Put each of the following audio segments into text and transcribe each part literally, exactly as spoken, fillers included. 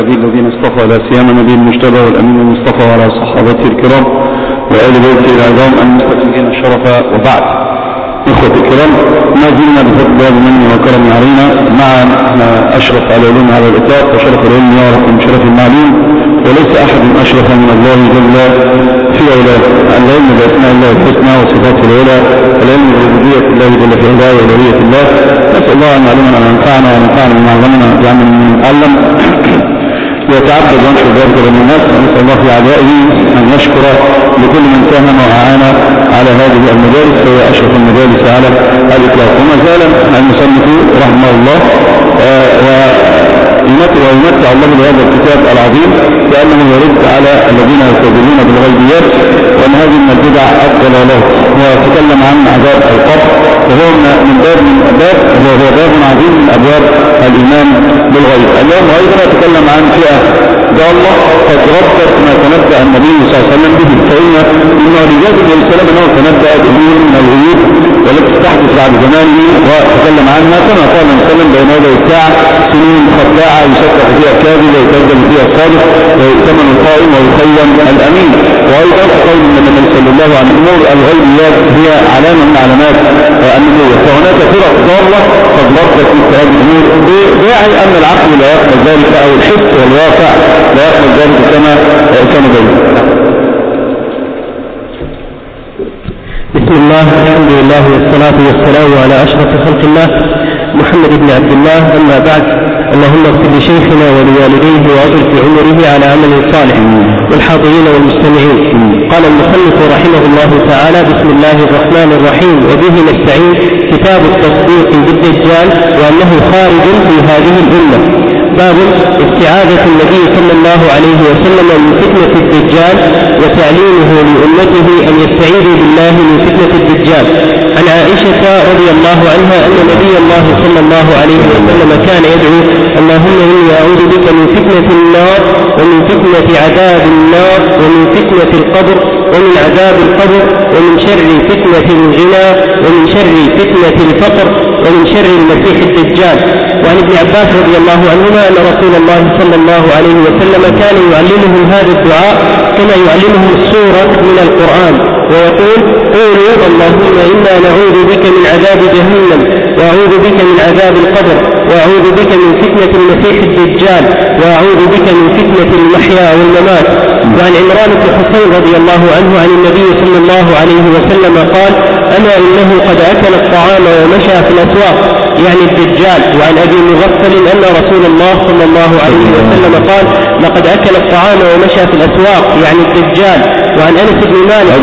الذين اصطفى لا سيما نبي المجتبى والأمين المصطفى وعلى صحابته الكرام وآل بيته العظام المستفيدين الشرف. وبعد، إخوة الكرام، ما زلنا بفضل الله بمنه وكرم علينا مع أشرف على العلوم على الإطلاق، وشرف العلم يعرف من شرف المعلوم، وليس أحد أشرف من الله جل في علاه. العلم بأسماء الله الحسنى وصفاته العلى، العلم بربوبية الله جل في علاه وألوهية الله. نسأل الله أن يعلمنا أن ينفعنا ونفعنا بما علمنا ويجعلنا ممن يتعلم ويتعبد وينشر ذلك بين الناس. ونسأل الله في عدائه أن يشكر لكل من ساهم وأعان على هذه المجالس، فهي أشرف المجالس على الإطلاق. وما زال المصنف رحمه الله ويمتع الله بهذا الكتاب العظيم لأنه يرد على الذين يستدلون بالغيبيات، وأن هذه من البدع الضلالات. وتكلم عن عذاب القبر، وهو من باب من الأبواب، وهو باب عظيم من أبواب الإيمان بالغيب. اليوم أيضا يتكلم عن فئة ضالة قد ردت ما تنبأ النبي صلى الله عليه وسلم به، فإن رجال النبي صلى الله عليه وسلم أنه تنبأ به من الغيوب والتي تحدث بعد زمانه، وتكلم عنها كما قال صلى الله عليه وسلم بين يدي الساعة سنين خداعة يصدق فيها الكاذب ويكذب فيها الصادق ويؤتمن القائم ويخيم الأمين. وأيضا قول النبي صلى الله عليه وسلم الغيبيات هي علامة من علامات النبوة. فهناك فرق ضالة قد ردت مثل هذه الأمور بداعي أن العقل لا يقبل ذلك، أو الحس والواقع لا يقبل ذلك كما كان بين. بسم الله، الحمد لله والصلاة والسلام على أشرف خلق الله محمد بن عبد الله. أما بعد، اللهم اغفر لشيخنا ولوالديه وأطل في عمره على عمل صالح والحاضرين والمستمعين. قال المصنف رحمه الله تعالى: بسم الله الرحمن الرحيم، وبه نستعين. كتاب التصديق بالدجال وأنه خارج في هذه الأمة. باب استعاذة النبي صلى الله عليه وسلم من فتنة الدجال وتعليمه لأمته أن يستعيذوا بالله من فتنة الدجال. عن عائشة رضي الله عنها أن نبي الله صلى الله عليه وسلم كان يدعو: اللهم إني أعوذ بك من فتنة النار ومن فتنة عذاب النار ومن فتنة القبر ومن عذاب القبر ومن شر فتنة الغنى ومن شر فتنة الفقر ومن شر المسيح الدجال. وعن ابن عباس رضي الله عنهما أن رسول الله صلى الله عليه وسلم كان يعلمهم هذا الدعاء كما يعلمهم السورة من القرآن، ويقول: قولوا اللهم إنا نعوذ بك من عذاب جهنم، وأعوذ بك من عذاب القبر، وأعوذ بك من فتنة المسيح الدجال، وأعوذ بك من فتنة المحيا والممات. وعن عمران بن حسين رضي الله عنه عن النبي صلى الله عليه وسلم قال: أما إنه قد أكل الطعام ومشى في الأسواق، يعني الدجال. وعن أبي مغفل أن رسول الله صلى الله عليه وسلم قال: لقد أكل الطعام ومشى في الأسواق، يعني الدجال. وعن أنس بن مالك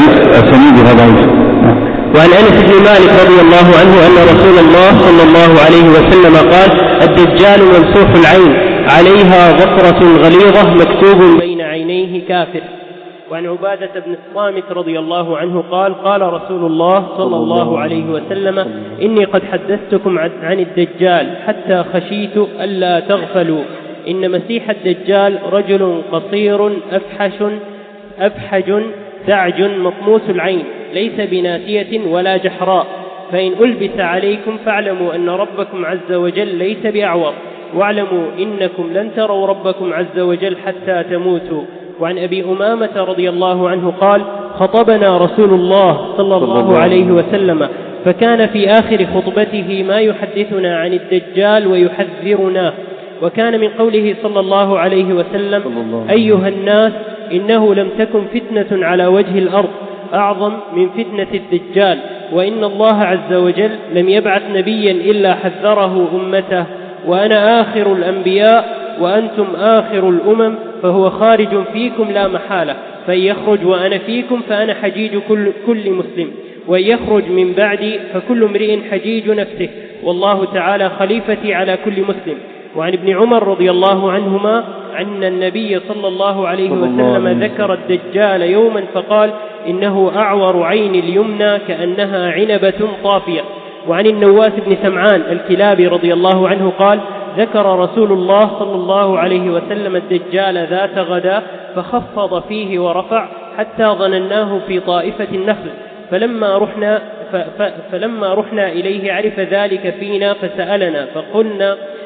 وعن أنس بن مالك رضي الله عنه أن رسول الله صلى الله عليه وسلم قال: الدجال ممسوح العين، عليها غفرة غليظة، مكتوب بين عينيه كافر. وعن عبادة بن الصامت رضي الله عنه قال: قال رسول الله صلى الله عليه وسلم: إني قد حدثتكم عن الدجال حتى خشيت ألا تغفلوا. إن مسيح الدجال رجل قصير أفحش أفحج دعج مطموس العين، ليس بناتية ولا جحراء، فإن ألبس عليكم فاعلموا أن ربكم عز وجل ليس بأعور، واعلموا إنكم لن تروا ربكم عز وجل حتى تموتوا. وعن أبي أمامة رضي الله عنه قال: خطبنا رسول الله صلى الله عليه وسلم، فكان في آخر خطبته ما يحدثنا عن الدجال ويحذرنا. وكان من قوله صلى الله عليه وسلم: أيها الناس، إنه لم تكن فتنة على وجه الأرض أعظم من فتنة الدجال، وإن الله عز وجل لم يبعث نبيا إلا حذره أمته، وأنا آخر الأنبياء وأنتم آخر الأمم، فهو خارج فيكم لا محالة، فإن يخرج وأنا فيكم فأنا حجيج كل, كل مسلم، وإن يخرج من بعدي فكل امرئ حجيج نفسه، والله تعالى خليفتي على كل مسلم. وعن ابن عمر رضي الله عنهما أن النبي صلى الله عليه وسلم ذكر الدجال يوما فقال: إنه أعور عين اليمنى كأنها عنبة طافية. وعن النواس بن سمعان الكلابي رضي الله عنه قال: ذكر رسول الله صلى الله عليه وسلم الدجال ذات غدا فخفض فيه ورفع حتى ظنناه في طائفة النخل، فلما رحنا, فلما رحنا إليه عرف ذلك فينا فسألنا، فقلنا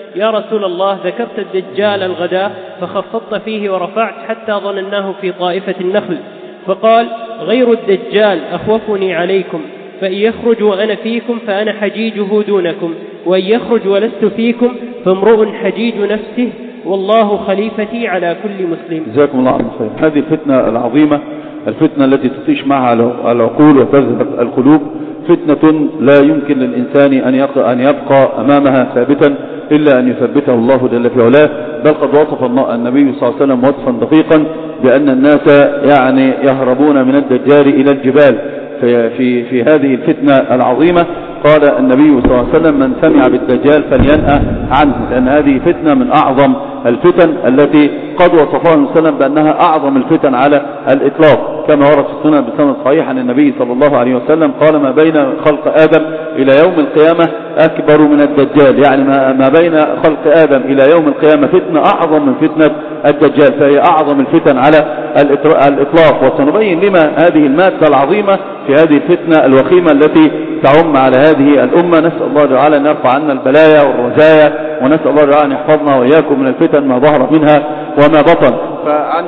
يا رسول الله ذكرت الدجال الغداء فخفضت فيه ورفعت حتى ظنناه في طائفة النخل، فقال غير الدجال أخوفني عليكم، فإن يخرج وأنا فيكم فأنا حجيجه دونكم، وإن يخرج ولست فيكم فامرؤ حجيج نفسه، والله خليفتي على كل مسلم. جزاكم الله خير. هذه الفتنة العظيمة، الفتنة التي تطيش معها العقول وتذهب القلوب، فتنة لا يمكن للإنسان أن يبقى أمامها ثابتا إلا أن يثبته الله جل في علاه. بل قد وصف النبي صلى الله عليه وسلم وصفا دقيقا بأن الناس يعني يهربون من الدجال إلى الجبال. في, في, في هذه الفتنة العظيمة قال النبي صلى الله عليه وسلم من سمع بالدجال فلينأى عنه، لأن هذه فتنة من أعظم الفتن التي قد وصفها النبي صلى الله عليه وسلم بأنها أعظم الفتن على الإطلاق، كما ورد في السنن بسند صحيح عن النبي صلى الله عليه وسلم قال ما بين خلق آدم إلى يوم القيامة أكبر من الدجال، يعني ما بين خلق آدم إلى يوم القيامة فتنة أعظم من فتنة الدجال، فهي أعظم الفتن على الإطلاق. وسنبين لما هذه المادة العظيمة في هذه الفتنة الوخيمة التي تعم على هذه الأمة. نسأل الله تعالى أن يرفع عنا البلايا والرزايا، ونسأل الله تعالى أن يحفظنا وإياكم من الفتن ما ظهر منها وما بطن. فعن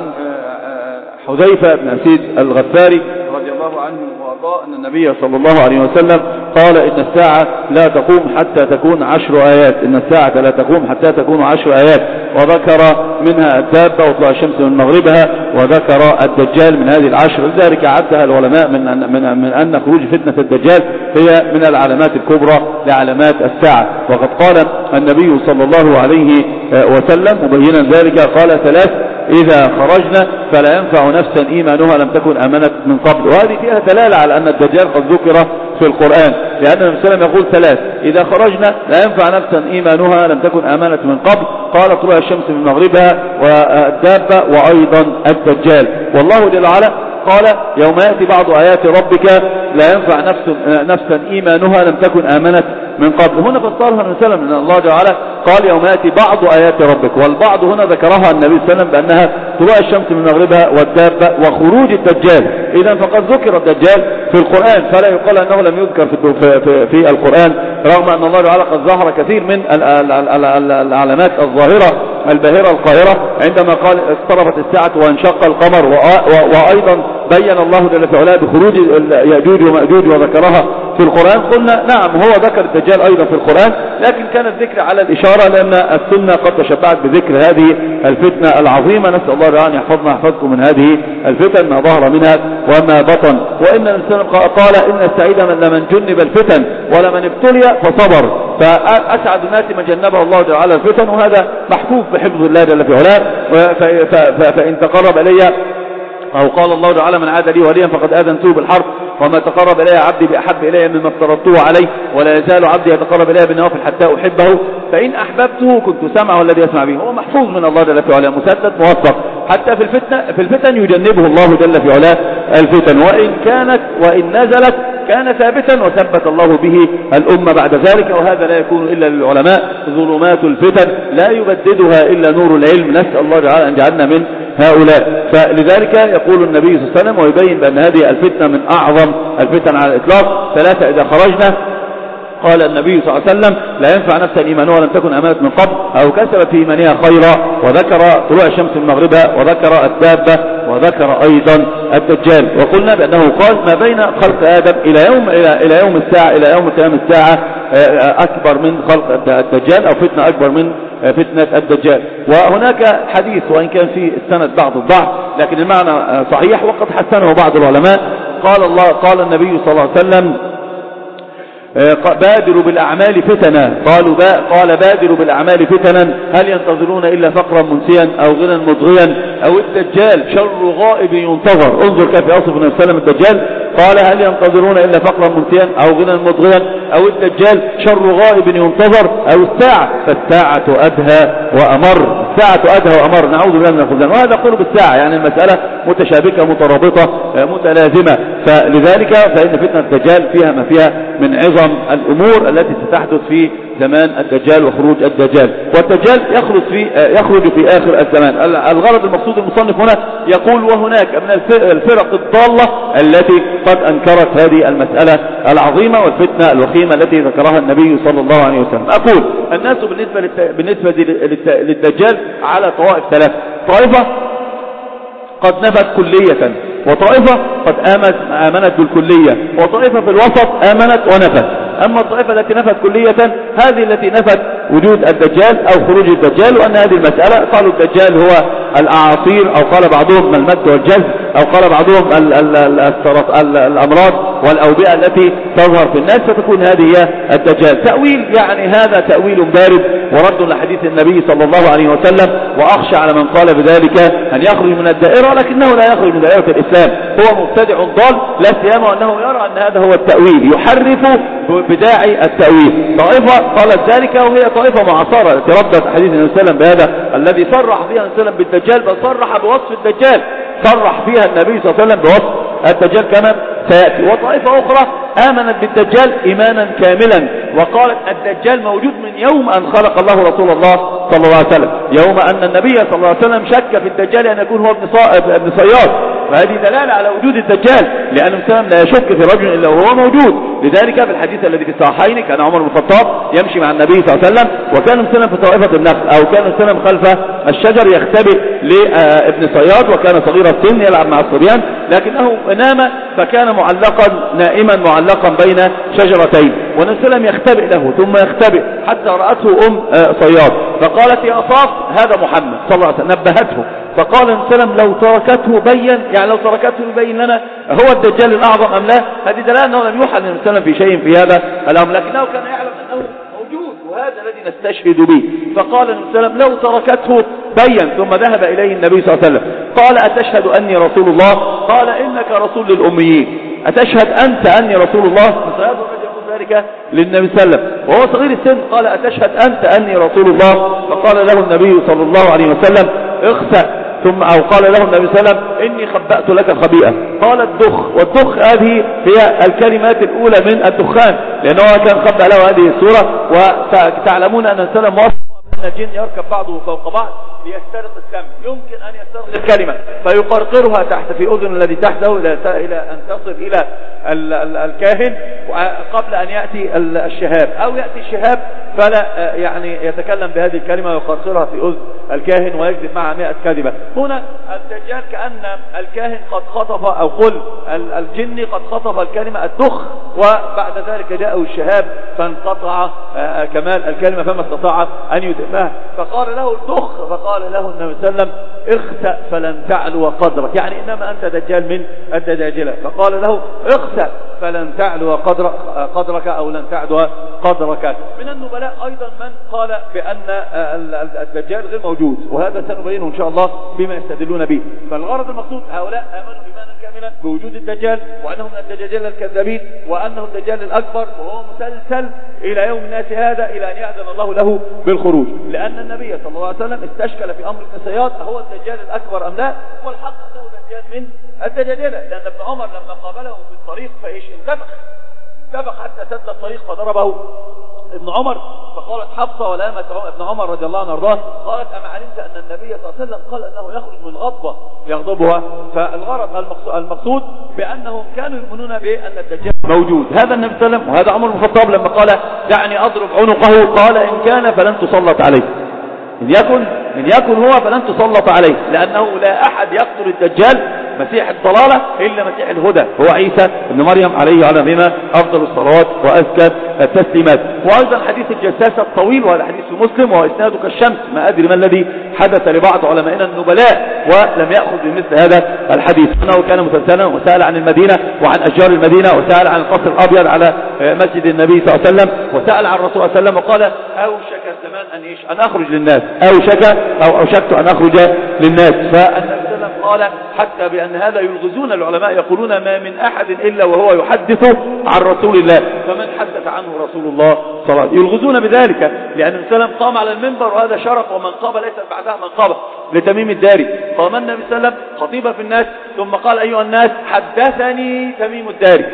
حذيفة بن أسيد الغفاري رضي الله عنه وأرضاه أن النبي صلى الله عليه وسلم قال إن الساعة لا تقوم حتى تكون عشر آيات، إن الساعة لا تقوم حتى تكون عشر آيات، وذكر منها الدابة وطلوع الشمس من مغربها، وذكر الدجال من هذه العشر. لذلك عدها العلماء من أن, من, من أن خروج فتنة الدجال هي من العلامات الكبرى لعلامات الساعة. وقد قال النبي صلى الله عليه وسلم مبينا ذلك قال ثلاث إذا خرجنا فلا ينفع نفسا إيمانها لم تكن آمنت من قبل. وهذه فيها دلالة على أن الدجال قد ذكر في القرآن، لأن النبي صلى الله عليه وسلم يقول ثلاث إذا خرجنا لا ينفع نفسا إيمانها لم تكن آمنت من قبل، قال طلوع الشمس من مغربها والدابة وأيضا الدجال. والله جل وعلا قال يوم يأتي بعض آيات ربك لا ينفع نفس نفسا إيمانها لم تكن آمنت من قبل. هنا فسرها النبي صلى الله عليه وسلم أن الله جل وعلا قال يوم يأتي بعض آيات ربك، والبعض هنا ذكرها النبي صلى الله عليه وسلم بأنها طلوع الشمس من مغربها والدابة وخروج الدجال. إذا فقد ذكر الدجال في القرآن، فلا يقال أنه لم يذكر في, في, في القرآن، رغم أن الله تعالى قد ظهر كثير من العلامات الظاهرة الباهرة القاهرة عندما قال اقتربت الساعة وانشق القمر، وأيضا بين الله جل في علاه بخروج يأجوج ومأجوج وذكرها في القرآن. قلنا نعم هو ذكر الدجال أيضا في القرآن، لكن كان الذكر على الإشارة لأن السنة قد تشبعت بذكر هذه الفتنة العظيمة. نسأل الله تعالى أن يحفظنا يحفظكم من هذه الفتن ما ظهر منها وما بطن. وإن الإنسان قال إن السعيد من لمن جنب الفتن ولمن ابتلي فصبر، فأسعد الناس من جنبه الله تعالى الفتن، وهذا محفوظ بحفظ الله جل في علاه. فإن تقرب إلي أو قال الله تعالى من عاد لي وليا فقد آذنته بالحرب، وما تقرب إلي عبدي بأحب إلي مما افترضته عليه، ولا يزال عبدي يتقرب إلي بالنوافل حتى أحبه، فإن أحببته كنت سمعه الذي يسمع به. هو محفوظ من الله جل في علاه، مسدد موفق، حتى في الفتنة في الفتن يجنبه الله جل في علاه الفتن، وإن كانت وإن نزلت كان ثابتا وثبت الله به الأمة بعد ذلك. وهذا لا يكون إلا للعلماء، ظلمات الفتن لا يبددها إلا نور العلم. نسأل الله تعالى أن جعلنا من هؤلاء. فلذلك يقول النبي صلى الله عليه وسلم ويبين بأن هذه الفتنة من أعظم الفتن على الإطلاق. ثلاثة إذا خرجنا قال النبي صلى الله عليه وسلم لا ينفع نفسا إيمانها لم تكن آمنت من قبل أو كسبت في إيمانها خيرا، وذكر طلوع الشمس من مغربها، وذكر الدابة، وذكر أيضا الدجال. وقلنا بأنه قال ما بين خلق آدم إلى يوم إلى إلى يوم الساعة إلى يوم قيام الساعة أكبر من خلق الدجال، أو فتنة أكبر من فتنة الدجال. وهناك حديث وإن كان فيه السند بعض الضعف لكن المعنى صحيح وقد حسنه بعض العلماء. قال الله قال النبي صلى الله عليه وسلم بادروا بالأعمال فتنا، قالوا با قال بادروا بالأعمال فتنا هل ينتظرون إلا فقرا منسيا أو غنى مضغيا أو الدجال شر غائب ينتظر. انظر كيف يصف النبي صلى الله عليه وسلم الدجال، قال هل ينتظرون إلا فقرا منسيا أو غنى مضغيا أو الدجال شر غائب ينتظر أو الساعة فالساعة أدهى وأمر. الساعة أدهى وأمر، نعوذ بالله من الخذلان. وهذا قرب الساعة، يعني المسألة متشابكة مترابطة متلازمة. فلذلك فإن فتنة الدجال فيها ما فيها من عظم الأمور التي ستحدث في زمان الدجال وخروج الدجال. والدجال يخرج في يخرج في آخر الزمان. الغرض المقصود المصنف هنا يقول وهناك من الفرق الضالة التي قد أنكرت هذه المسألة العظيمة والفتنة الوخيمة التي ذكرها النبي صلى الله عليه وسلم. أقول الناس بالنسبة بالنسبة للدجال على طوائف ثلاثة. طائفة قد نفت كلية، وطائفة قد آمنت, آمنت بالكلية، وطائفة في الوسط آمنت ونفت. أما الطائفة التي نفت كلية هذه التي نفت وجود الدجال أو خروج الدجال، وأن هذه المسألة قالوا الدجال هو الأعاصير، أو قال بعضهم المد والجذب، أو قال بعضهم ال ال ال الأمراض والأوبئة التي تظهر في الناس فتكون هذه هي الدجال. تأويل يعني هذا تأويل بارد ورد لحديث النبي صلى الله عليه وسلم، وأخشى على من قال بذلك أن يخرج من الدائرة، لكنه لا يخرج من دائرة الإسلام، هو مبتدع ضال لا سيما أنه يرى أن هذا هو التأويل، يحرف بداعي التأويل. طائفة قالت ذلك وهي طائفة معاصرة التي ردت حديث النبي صلى الله عليه وسلم بهذا الذي صرح فيها النبي صلى الله عليه وسلم بالدجال، بل صرح بوصف الدجال، صرح فيها النبي صلى الله عليه وسلم بوصف الدجال كما سيأتي. وطائفة أخرى آمنت بالدجال إيمانا كاملا، وقالت الدجال موجود من يوم أن خلق الله رسول الله صلى الله عليه وسلم، يوم أن النبي صلى الله عليه وسلم شك في الدجال أن يكون هو ابن صياد، فهذه دلالة على وجود الدجال، لأن الإنسان لا يشك في رجل إلا وهو موجود. لذلك في الحديث الذي في الصحيحين كان عمر بن الخطاب يمشي مع النبي صلى الله عليه وسلم، وكان السلم في طائفة النخل، أو كان السلم خلف الشجر يختبئ لابن صياد، وكان صغير السن يلعب مع الصبيان، لكنه نام فكان معلقا نائما معلقا بين شجرتين، ونسلم يختبئ له ثم يختبئ حتى رأته أم صياد فقالت يا صاف هذا محمد صلى الله عليه وسلم، نبهته، فقال السلام لو تركته بين، يعني لو تركته يبين لنا هو الدجال الأعظم أم لا. هذه دلالة أنه لم يوحى للسلام في شيء في هذا الأمر، لكنه كان يعلم أنه موجود، وهذا الذي نستشهد به. فقال السلام لو تركته بين، ثم ذهب إليه النبي صلى الله عليه وسلم قال أتشهد أني رسول الله؟ قال إنك رسول للأميين. أتشهد أنت أني رسول الله؟ ذلك للنبي صلى الله عليه وسلم وهو صغير السن، قال أتشهد أنت أني رسول الله؟ فقال له النبي صلى الله عليه وسلم اخسأ، ثم أو قال له النبي صلى الله عليه وسلم إني خبأت لك خبيئة. قال الدخ، والدخ هذه هي الكلمات الأولى من الدخان، لأنه كان خبأ له هذه السورة. وتعلمون أن السلام وصف أن الجن يركب بعضه فوق بعض ليسترق السمع، يمكن أن يسترق الكلمة فيقرقرها تحت في أذن الذي تحته إلى أن تصل إلى الكاهن قبل أن يأتي الشهاب، أو يأتي الشهاب فلا يعني يتكلم بهذه الكلمة ويقرقرها في أذن الكاهن ويكذب معها مئة كذبة. هنا الدجال كأن الكاهن قد خطف، أو قل الجن قد خطف الكلمة الدخ، وبعد ذلك جاءه الشهاب فانقطع كمال الكلمة فما استطاع أن يتمها، فقال له الدخ، فقال له النبي صلى الله عليه وسلم اخسأ فلن تعلو قدرك، يعني إنما أنت دجال من الدجاجلة. فقال له اخسأ فلن تعلو قدرك أو لن تعدو قدرك. من النبلاء أيضا من قال بأن الدجال غير موجود، وهذا سنبينه إن شاء الله بما يستدلون به. فالغرض المقصود هؤلاء آمنوا إيمانا كاملا بوجود الدجال، وأنه من الدجاجلة الكذابين، وأنه الدجال الأكبر، وهو مسلسل إلى يوم الناس هذا إلى أن يأذن الله له بالخروج، لأن النبي صلى الله عليه وسلم استشكل في أمر ابن صياد هو الدجال الأكبر أم لا، والحق أنه دجال من الدجاجلة، لأن ابن عمر لما قابله في الطريق فإيش انتفخ انتفخ حتى سد الطريق فضربه ابن عمر. فقالت حفصة ولامت ابن عمر رضي الله عنه وارضاه قالت أما علمت أن النبي صلى الله عليه وسلم قال أنه يخرج من غضبة يغضبها. فالغرض المقصود بأنهم كانوا يؤمنون بأن الدجال موجود. هذا النبي صلى الله عليه وسلم، وهذا عمر بن الخطاب لما قال دعني أضرب عنقه قال إن كان فلن تسلط عليه، إن يكن إن يكن هو فلن تسلط عليه، لأنه لا أحد يقتل الدجال مسيح الضلالة إلا مسيح الهدى هو عيسى ابن مريم عليه وعلى نبينا أفضل الصلوات وأزكى التسليمات. وأيضا حديث الجساسة الطويل، وهذا حديث مسلم وهو إسناده كالشمس، ما أدري ما الذي حدث لبعض علمائنا النبلاء ولم يأخذ بمثل هذا الحديث، أنه كان متسلا وسأل عن المدينة وعن أشجار المدينة، وسأل عن القصر الأبيض على مسجد النبي صلى الله عليه وسلم، وسأل عن الرسول صلى الله عليه وسلم وقال أوشك الزمان أن إيش أن أخرج للناس، أوشك أو أوشكت أن أخرج للناس. فالنبي صلى الله عليه وسلم قال حتى بأن هذا يلغزون العلماء يقولون ما من أحد إلا وهو يحدث عن رسول الله، فمن حدث عنه رسول الله صلى الله عليه وسلم. يلغزون بذلك لأن النبي صلى الله عليه وسلم قام على المنبر وهذا شرف ومنقبة ليست بعدها منقبة لتميم الداري. قام النبي صلى الله عليه وسلم خطيبا في الناس ثم قال أيها الناس حدثني تميم الداري،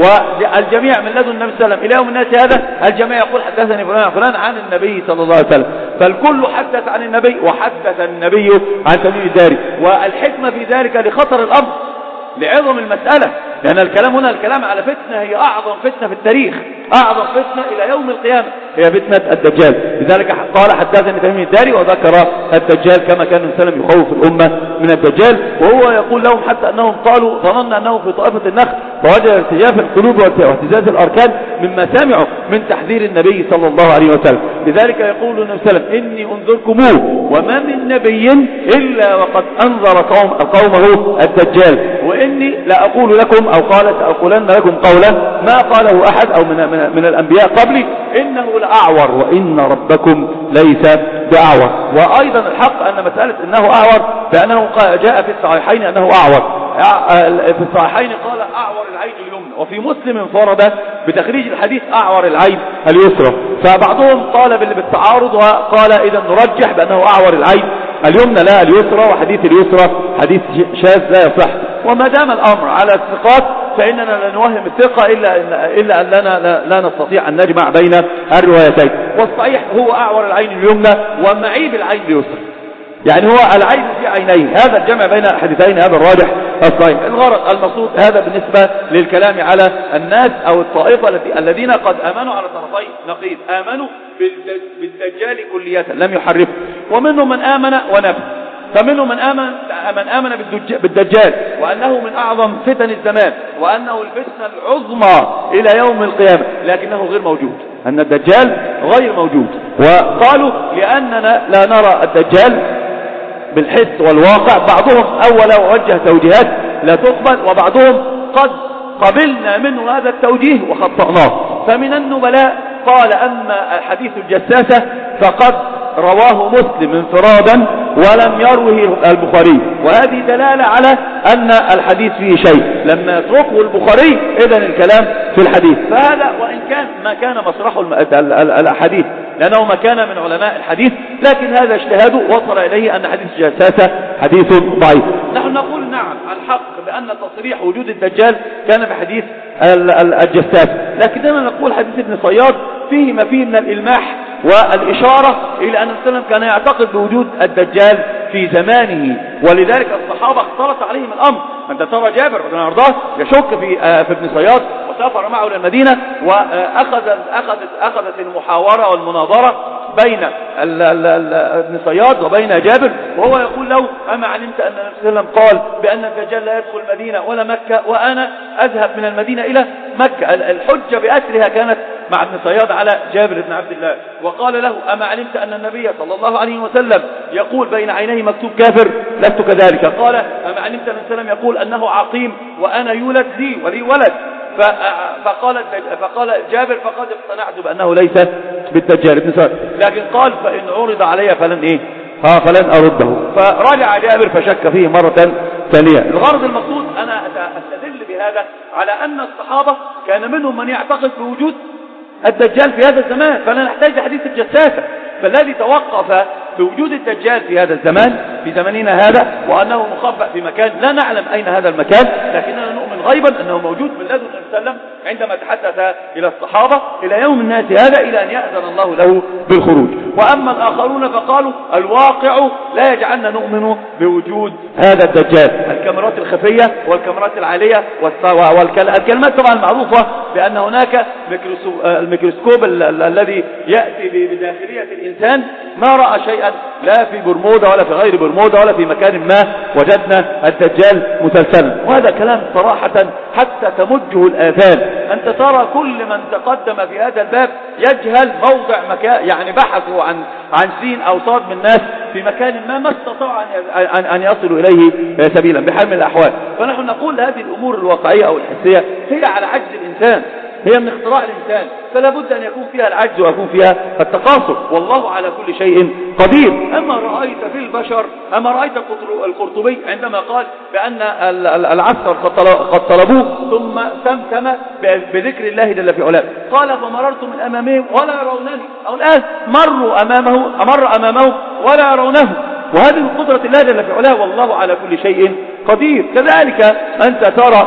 والجميع من لدن النبي صلى الله عليه وسلم إلى يوم الناس هذا الجميع يقول حدثني فلان فلان عن النبي صلى الله عليه وسلم، فالكل حدث عن النبي وحدث النبي عن تميم الداري. والحكمة في ذلك لخطر الأمر لعظم المسألة، لأن الكلام هنا الكلام على فتنة هي أعظم فتنة في التاريخ، أعظم فتنة إلى يوم القيامة هي فتنة الدجال. لذلك قال حدثني تميم الداري وذكر الدجال كما كان النبي صلى الله عليه وسلم يخوف الأمة من الدجال، وهو يقول لهم حتى أنهم قالوا ظننا أنه في طائفة النخل فوجد ارتجاف القلوب واهتزاز الأركان مما سمعوا من تحذير النبي صلى الله عليه وسلم. لذلك يقول النبي صلى الله عليه وسلم إني أنذركموه وما من نبي إلا وقد أنذر قوم قومه الدجال، وإني لا أقول لكم أو قال سأقولن لكم قولا ما قاله أحد أو من, من, من الأنبياء قبلي إنه لأعور وإن ربكم ليس بأعور. وأيضا الحق أن مسألة أنه أعور بأنه جاء في الصحيحين أنه أعور، في الصحيحين قال أعور العين اليمنى، وفي مسلم انفرد بتخريج الحديث أعور العين اليسرى. فبعضهم قال بالتعارض وقال إذا نرجح بأنه أعور العين اليمنى لا اليسرى، وحديث اليسرى حديث شاذ لا يصح. وما دام الأمر على الثقات فإننا لا نوهم الثقة إلا, إلا أننا لا, لا نستطيع أن نجمع بين الروايتين. والصحيح هو أعور العين اليمنى ومعيب العين اليسرى، يعني هو العين في عينين، هذا الجمع بين الحديثين هذا الراجح الصحيح. الغرض المقصود هذا بالنسبة للكلام على الناس أو الطائفة الذين قد آمنوا على طرفي نقيض، آمنوا بالدجال كلية لم يحرفوا، ومنهم من آمن ونفى. فمنهم من آمن, من آمن بالدجال وأنه من أعظم فتن الزمان وأنه الفتنة العظمى إلى يوم القيامة، لكنه غير موجود، أن الدجال غير موجود. وقالوا لأننا لا نرى الدجال بالحس والواقع، بعضهم أولا ووجه توجيهات لا تقبل، وبعضهم قد قبلنا منه هذا التوجيه وخطأناه. فمن النبلاء قال أما حديث الجساسة فقد رواه مسلم انفرادا ولم يروه البخاري، وهذه دلالة على أن الحديث فيه شيء، لما يتركه البخاري إذن الكلام في الحديث. فهذا وإن كان ما كان مصرح الحديث لأنه ما كان من علماء الحديث، لكن هذا اجتهاده وصل إليه أن حديث الجساسة حديث ضعيف. نحن نقول نعم الحق بأن تصريح وجود الدجال كان في حديث الجساسة، لكننا نقول حديث ابن صياد فيه ما فيه من الإلماح والإشارة إلى أن السلام كان يعتقد بوجود الدجال في زمانه، ولذلك الصحابة اختلط عليهم الأمر. أنت ترى جابر رضي الله عنه يشك في في ابن صياد وسافر معه إلى المدينة، وأخذت أخذت أخذت المحاورة والمناظرة بين ابن صياد وبين جابر، وهو يقول له أما علمت أن النبي صلى الله عليه وسلم قال بأن الدجال لا يدخل المدينة ولا مكة وأنا أذهب من المدينة إلى مكة. الحجة بأسرها كانت مع ابن صياد على جابر بن عبد الله، وقال له أما علمت أن النبي صلى الله عليه وسلم يقول بين عينيه مكتوب كافر؟ لست كذلك. قال أما علمت أن السلام يقول أنه عقيم وأنا يولد لي ولي ولد؟ فقال فقال جابر فقد اقتنعت بأنه ليس بالدجال ابن صياد، لكن قال فإن عرض علي فلن إيه ها فلن أرده. فرجع جابر فشك فيه مرة ثانية. الغرض المقصود أنا أستدل بهذا على أن الصحابة كان منهم من يعتقد بوجود الدجال في هذا الزمان، فلا نحتاج حديث الجساسة. فالذي توقف في وجود الدجال في هذا الزمان في زمننا هذا وأنه مخبأ في مكان لا نعلم أين هذا المكان، لكننا نؤمن غيبا أنه موجود من لدن النبي صلى الله عليه وسلم عندما تحدث إلى الصحابة إلى يوم الناس هذا إلى أن يأذن الله له بالخروج. وأما الآخرون فقالوا الواقع لا يجعلنا نؤمن بوجود هذا الدجال. الكاميرات الخفية والكاميرات العالية والكلمات طبعا معروفة بأن هناك الميكروسكوب الذي يأتي بداخلية الإنسان ما رأى شيئا لا في برمودا ولا في غير برمودا ولا في مكان ما وجدنا الدجال مسلسلا. وهذا كلام صراحة حتى تمجه الآذان. أنت ترى كل من تقدم في هذا الباب يجهل موضع مكان، يعني بحثوا عن عن سين أو صاد من الناس في مكان ما ما استطاع أن أن يصلوا إليه سبيلا بحال من الأحوال. فنحن نقول هذه الأمور الواقعية أو الحسية هي على عجز الإنسان، هي من اختراع الإنسان، فلا بد أن يكون فيها العجز ويكون فيها التقاصر، والله على كل شيء قدير. أما رأيت في البشر، أما رأيت القرطبي عندما قال بأن العسكر قد طلبوه ثم سمسم بذكر الله جل في علاه، قال فمررت من أمامهم ولا يرونني، أو الآن مروا أمامه أمر أمامه ولا يرونه، وهذه من قدرة الله جل في علاه، والله على كل شيء قدير. كذلك أنت ترى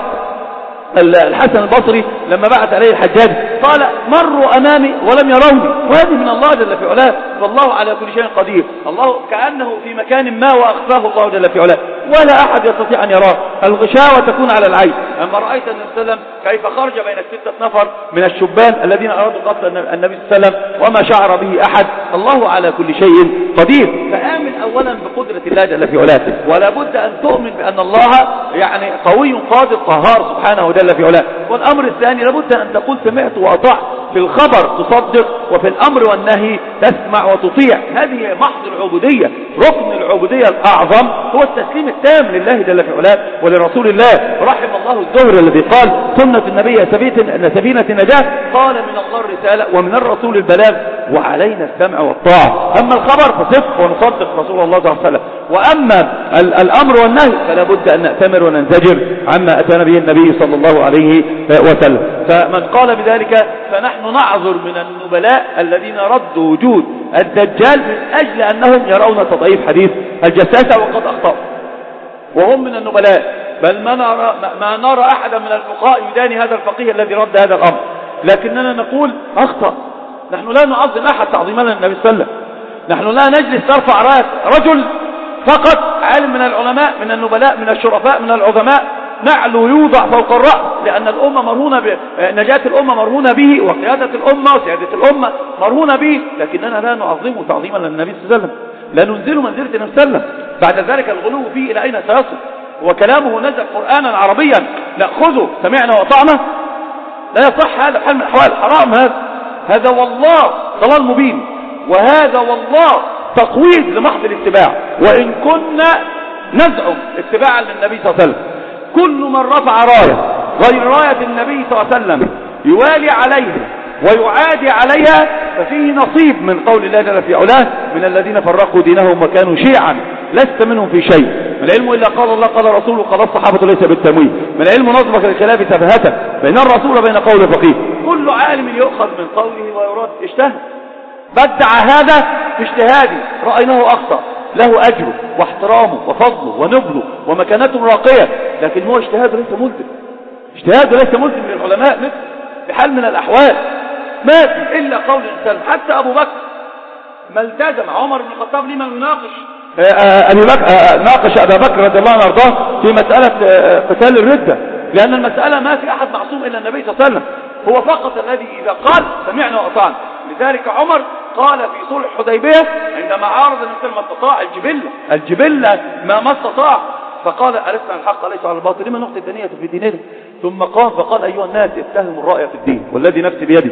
الحسن البصري لما بعث عليه الحجاج قال مروا أمامي ولم يروني، وهذه من الله جل في علاه، فالله على كل شيء قدير. الله كأنه في مكان ما وأخفاه الله جل في علاه ولا أحد يستطيع أن يراه، الغشاوة تكون على العين. أما رأيت النبي صلى الله عليه وسلم كيف خرج بين الستة نفر من الشبان الذين أرادوا قتل النبي صلى الله عليه وسلم وما شعر به أحد، الله على كل شيء قدير. فآمن أولا بقدرة الله جل في علاه، ولا بد أن تؤمن بأن الله يعني قوي قادر قهار سبحانه جل في علاه. والأمر الثاني لابد أن تقول سمعت وأطعت، في الخبر تصدق وفي الأمر والنهي تسمع وتطيع، هذه محض العبودية. ركن العبودية الأعظم هو التسليم التام لله جل في علاه ولرسول الله. رحم الله الزهري الذي قال سنة النبي سفينة النجاة، قال من الله الرسالة ومن الرسول البلاغ وعلينا السمع والطاعة. أما الخبر فصدق ونصدق رسول الله صلى الله عليه وسلم، وأما الأمر والنهي فلا بد أن نأتمر وننزجر عما أتانا به النبي صلى الله عليه وسلم. فمن قال بذلك فنحن نعذر من النبلاء الذين ردوا وجود الدجال من أجل أنهم يرون تضعيف حديث الجساسة وقد أخطأوا، وهم من النبلاء. بل ما نرى, ما نرى أحدا من الفقهاء يداني هذا الفقيه الذي رد هذا الأمر، لكننا نقول أخطأ. نحن لا نعظم أحد تعظيما للنبي صلى الله عليه وسلم، نحن لا نجلس نرفع راس رجل فقط عالم من العلماء من النبلاء من الشرفاء من العظماء نعلو يوضع فوق الرأس، لأن الأمة مرهونة ب... نجاة الأمة مرهونة به، وقيادة الأمة وسيادة الأمة مرهونة به، لكننا لا نعظمه تعظيما للنبي صلى الله عليه وسلم، لا ننزله منزلة النبي صلى الله عليه وسلم. بعد ذلك الغلو فيه إلى أين سيصل؟ وكلامه نزل قرآنا عربيا نأخذه سمعنا وطعنا، لا يصح هذا بحال من الأحوال، حرام هذا. هذا والله ضلال مبين، وهذا والله تقويض لمحض الاتباع، وإن كنا نزعم اتباعا للنبي صلى الله عليه وسلم. كل من رفع راية غير راية النبي صلى الله عليه وسلم يوالي عليها ويعادي عليها ففيه نصيب من قول الله جل في علاه من الذين فرقوا دينهم وكانوا شيعا لست منهم في شيء، من العلم إلا قال الله قال رسوله قال الصحابة ليس بالتمويه، من العلم نظمك للخلاف سفهة بين الرسول وبين قول فقيه. كل عالم يؤخذ من قوله ويراد. اجتهد بدع هذا في اجتهادي رأيناه أخطأ، له أجره واحترامه وفضله ونبله ومكانته راقية، لكن هو اجتهاد ليس ملزم، اجتهاد ليس ملزم للعلماء مثل بحال من الأحوال ما في إلا قول الإنسان. حتى أبو بكر ما التزم عمر بن الخطاب لما يناقش أبي بكر ناقش أبا بكر رضي الله عنه وارضاه في مسألة قتال الردة، لأن المسألة ما في أحد معصوم إلا النبي صلى الله عليه وسلم، هو فقط الذي إذا قال سمعنا وأطعنا. لذلك عمر قال في صلح الحديبية عندما عارض النبي ما استطاع الجبلة الجبلة ما ما استطاع، فقال ألسنا الحق ليس على الباطل لما نقطة الدنيا في ديننا، ثم قام فقال أيها الناس اتهموا الرأي في الدين والذي نفسي بيدي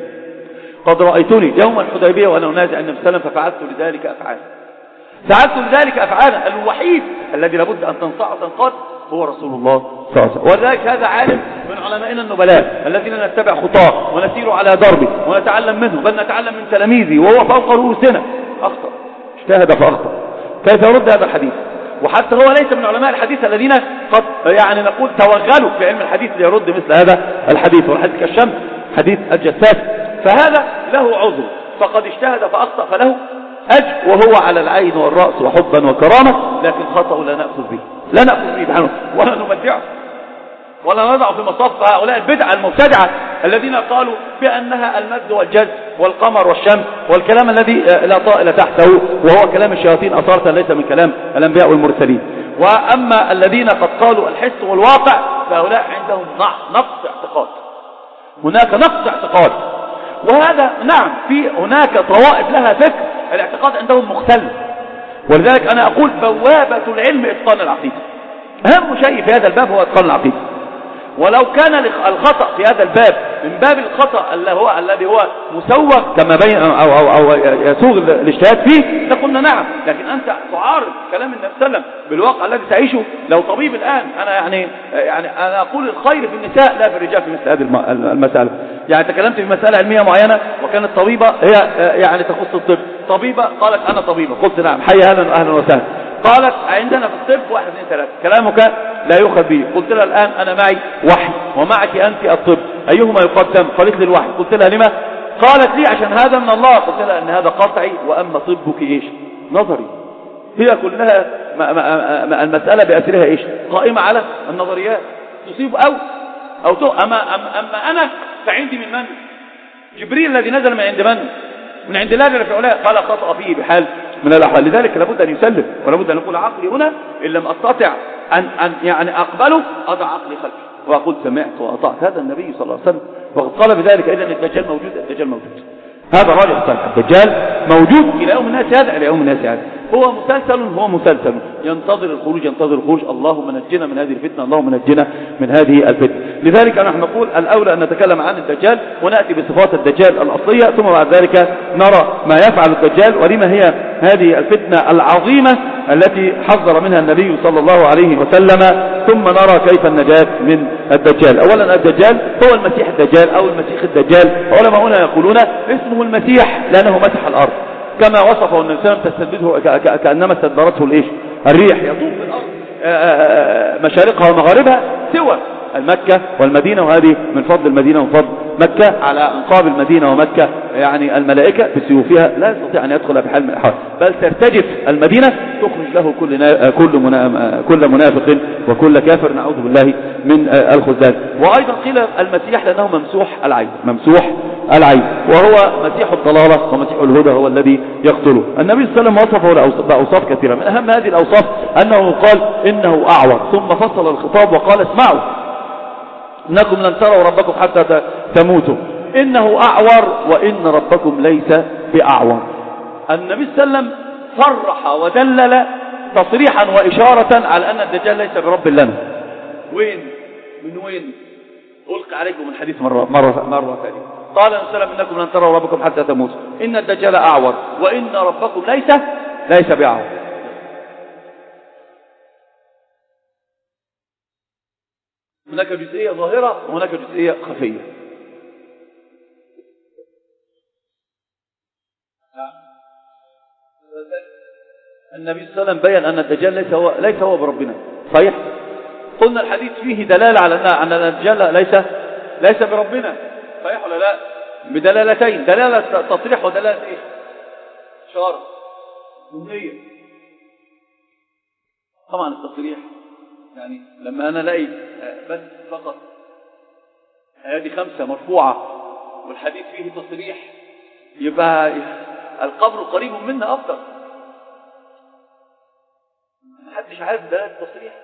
قد رأيتني يوم الحديبية وأنا أنازع النبي صلى الله عليه وسلم ففعلت لذلك أفعالا فعلت لذلك أفعالا. الوحيد الذي لابد أن تنصع وتنقاد هو رسول الله صلى الله عليه وسلم. وذلك هذا عالم من علمائنا النبلاء الذين نتبع خطاه ونسير على دربه ونتعلم منه، بل نتعلم من تلاميذه وهو فوق رؤوسنا. أخطأ اجتهد فأخطأ، كيف يرد هذا الحديث؟ وحتى هو ليس من علماء الحديث الذين قد يعني نقول توغلوا في علم الحديث ليرد مثل هذا الحديث، والحديث كالشمس حديث الجساس، فهذا له عذر، فقد اجتهد فأخطأ فله أجر وهو على العين والرأس وحبا وكرامة، لكن خطأ لا نأخذ به لا نأخذ به بحانه ولا نمتعه ولا نضع في مصاف هؤلاء البدعة المبتدعة الذين قالوا بأنها المد والجز والقمر والشمس والكلام الذي لا طائل تحته، وهو كلام الشياطين أصارة ليس من كلام الأنبياء والمرسلين. وأما الذين قد قالوا الحس والواقع فهؤلاء عندهم نقص اعتقاد، هناك نقص اعتقاد، وهذا نعم في هناك طوائف لها فكر الاعتقاد عندهم مختلف. ولذلك أنا أقول بوابة العلم إتقان العقيدة، أهم شيء في هذا الباب هو إتقان العقيدة. ولو كان الخطأ في هذا الباب من باب الخطأ الذي هو الذي هو مسوغ كما بين أو أو أو يسوغ الاجتهاد فيه لقلنا نعم، لكن أنت تعارض كلام النبي صلى الله عليه وسلم بالواقع الذي تعيشه. لو طبيب الآن أنا يعني يعني أنا أقول الخير في النساء لا في الرجال في مثل هذه المسألة، يعني تكلمت في مسألة علمية معينة وكانت طبيبة هي يعني تخص الطب، طبيبة قالت أنا طبيبة، قلت نعم حي أهلا أهلا وسهلا. قالت عندنا في الطب واحد اثنين ثلاثة، كلامك لا يؤخذ به. قلت لها الآن أنا معي وحي ومعك أنت الطب، أيهما يقدم؟ قالت لي الوحي. قلت لها لما؟ قالت لي عشان هذا من الله. قلت لها أن هذا قطعي، وأما طبك إيش؟ نظري. هي كلها ما ما ما المسألة بأسرها إيش؟ قائمة على النظريات، تصيب أو أو تو. أما, أما, أما أنا فعندي من من؟ جبريل الذي نزل من عند من؟ من عند الله جل في علاه. قال خطأ فيه بحال من الأحوال. لذلك لابد أن يسلم، ولابد أن يقول عقلي هنا إن لم أستطع أن, أن يعني أقبله أضع عقلي خلفي وأقول سمعت وأطعت. هذا النبي صلى الله عليه وسلم وقد قال بذلك. إذن الدجال موجود، الدجال موجود، هذا راجع صحيح. الدجال موجود إلى يوم الناس هذا، إلى يوم الناس هذا. هو مسلسل، هو مسلسل ينتظر الخروج، ينتظر الخروج. اللهم نجنا من هذه الفتنة، اللهم نجنا من هذه الفتنة. لذلك نحن نقول الأولى أن نتكلم عن الدجال ونأتي بصفات الدجال الأصلية، ثم بعد ذلك نرى ما يفعل الدجال ولما هي هذه الفتنة العظيمة التي حذر منها النبي صلى الله عليه وسلم، ثم نرى كيف النجاة من الدجال. أولا الدجال هو المسيح الدجال أو المسيح الدجال. علماؤنا يقولون اسمه المسيح لأنه مسح الأرض كما وصفه النبي صلى الله عليه وسلم، تستدبده كأنما استدبرته الإيش؟ الريح، يطوف في الأرض مشارقها ومغاربها سوى المكة والمدينة، وهذه من فضل المدينة ومن فضل مكة على مقابل المدينة ومكة. يعني الملائكة بسيوفها لا يستطيع أن يدخل بحال من الأحوال، بل ترتجف المدينة تخرج له كل كل كل منافق وكل كافر، نعوذ بالله من الخذلان. وأيضا قيل المسيح لأنه ممسوح العين، ممسوح العين، وهو مسيح الضلالة ومسيح الهدى، هو الذي يقتله. النبي صلى الله عليه وسلم وصفه بأوصاف كثيرة، من أهم هذه الأوصاف أنه قال إنه أعور، ثم فصل الخطاب وقال اسمعوا إنكم لن تروا ربكم حتى تموتوا، إنه أعور وإن ربكم ليس بأعور. النبي صلى الله عليه وسلم صرح ودلل تصريحا وإشارة على أن الدجال ليس برب لنا. وين؟ من وين؟ ألقى عليكم الحديث مرة, مرة, مرة ثانية. قال النبي صلى الله عليه وسلم إنكم لن تروا ربكم حتى تموتوا، إن الدجال أعور وإن ربكم ليس ليس بأعور. هناك جزئية ظاهرة وهناك جزئية خفية. النبي صلى الله عليه وسلم بيّن أن الدجال ليس هو ليس هو بربنا، صحيح؟ قلنا الحديث فيه دلالة على أن الدجال ليس ليس بربنا، صحيح ولا لا؟ بدلالتين، دلالة تصريح ودلالة إيه؟ إشارة ضمنية. طبعا التصريح يعني لما أنا ألاقي بس فقط هذه خمسة مرفوعة والحديث فيه تصريح، يبقى القبر قريب منا أفضل. محدش عارف دلالة التصريح.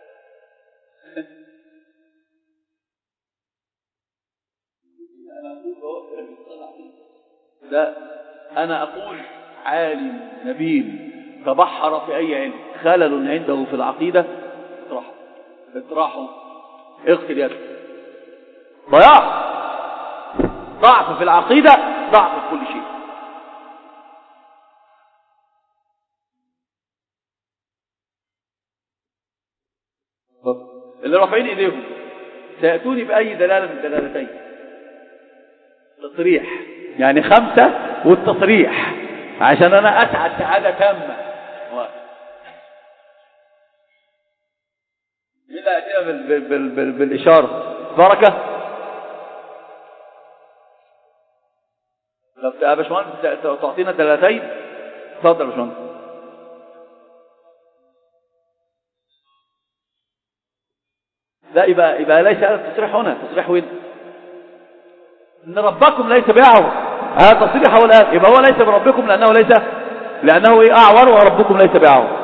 لا، أنا أقول عالم نبيل تبحر في أي علم خلل عنده في العقيدة اطرحه اطرحه اغسل يدك. ضياع، ضعف في العقيدة، ضعف في كل شيء. اللي رافعين ايديهم سيأتوني بأي دلالة من الدلالتين. تصريح يعني خمسة والتصريح عشان أنا أسعد سعادة تامة. إلا أجيب بال بال بال بالإشارة بركة. طب يا باشمهندس تعطينا دلالتين؟ اتفضل يا باشمهندس. لا، يبقى يبقى ليس هذا التصريح هنا. التصريح وين؟ ان ربكم ليس بأعور. هذا تصريح هو الآن. يبقى هو ليس بربكم لأنه ليس لأنه إيه؟ أعور، وربكم ليس بأعور.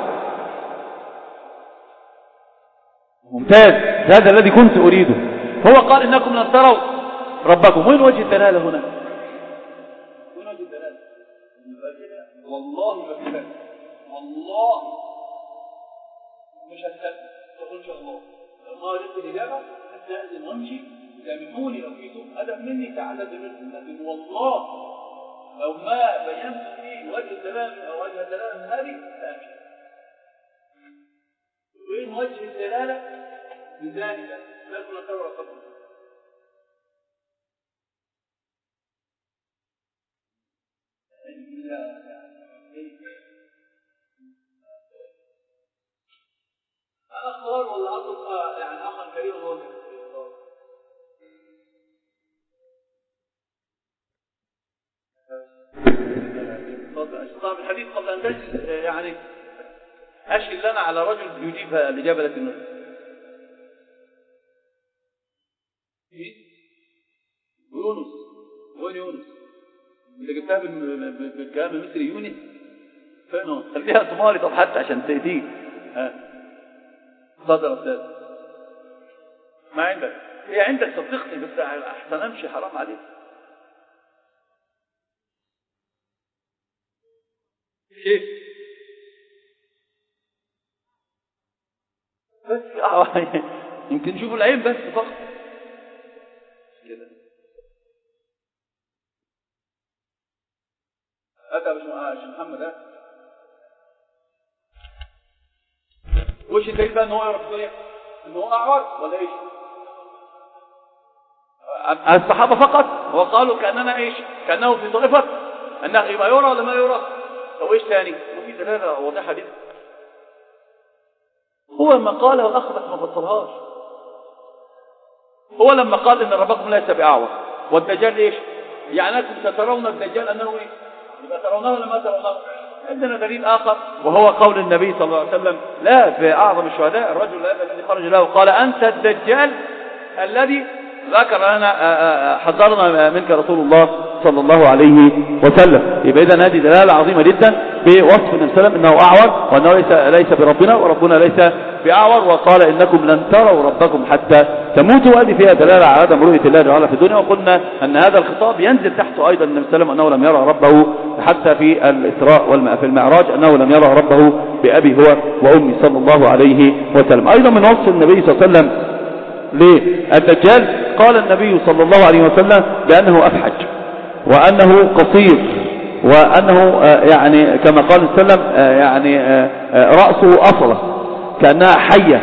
ممتاز، هذا الذي كنت أريده. هو قال إنكم لن تروا ربكم. وين وجه الدلالة هنا؟ وين وجه الدلالة؟ والله ما في والله مش هتصدق تقول إن شاء الله ما رد الإجابة أستأذن وامشي سامحوني لو في سوء أدب مني تعتذر منكم، لكن والله لو ما بينت فيه وجه الدلالة أو وجه الدلالة من هذه سامحني. وين وجه الدلالة من ذلك؟ لكن نتبع القبر أصغر ولا أصغر يعني أخا كريم هو طبعا الحديث قبل أن تجلس يعني أشهد لنا على رجل يجيب الإجابة التي نريد. يونس وين يونس؟ انت جبتها بالكلام المصري يونس فين هو؟ خليها صومالي طب حتى عشان تأتيك. ها اتفضل يا استاذ. ما عندك؟ هي عندك صدقني بس احسن امشي حرام عليك. كيف؟ بس يمكن نشوف العين بس فقط كده. أتى يا محمد ها وش الدليل بقى ان هو يعرف طريق ان هو اعور ولا ايش؟ الصحابه فقط وقالوا كاننا ايش؟ كانه في طائفه انه يبقى يرى ولا ما يرى؟ طب ايش ثاني؟ وفي دلاله واضحه جدا. هو لما قاله الاخ بس ما فصلهاش. هو لما قال ان ربكم ليس باعور والدجال ايش؟ يعني انكم سترون الدجال انه ايه؟ يبقى ترونه ولا ما ترونه؟ عندنا دليل آخر وهو قول النبي صلى الله عليه وسلم لا في أعظم الشهداء الرجل هذا الذي خرج له قال أنت الدجال الذي ذكر لنا حذرنا منك رسول الله صلى الله عليه وسلم. يبقى إذن هذه دلالة عظيمة جدا بوصف النبي صلى الله عليه وسلم أنه أعور وأنه ليس, ليس بربنا وربنا ليس بأعور وقال إنكم لن تروا ربكم حتى تموتوا. وهذه فيها دلالة على عدم رؤية الله تعالى في الدنيا. وقلنا أن هذا الخطاب ينزل تحته أيضا النبي صلى الله عليه وسلم أنه لم يرى ربه حتى في الإسراء في المعراج أنه لم يرى ربه بأبي هو وأمي صلى الله عليه وسلم. أيضا من وصف النبي صلى الله عليه وسلم للدجال قال النبي صلى الله عليه وسلم بأنه أفحج وأنه قصير وأنه يعني كما قال صلى الله عليه وسلم يعني رأسه أصلة كأنها حية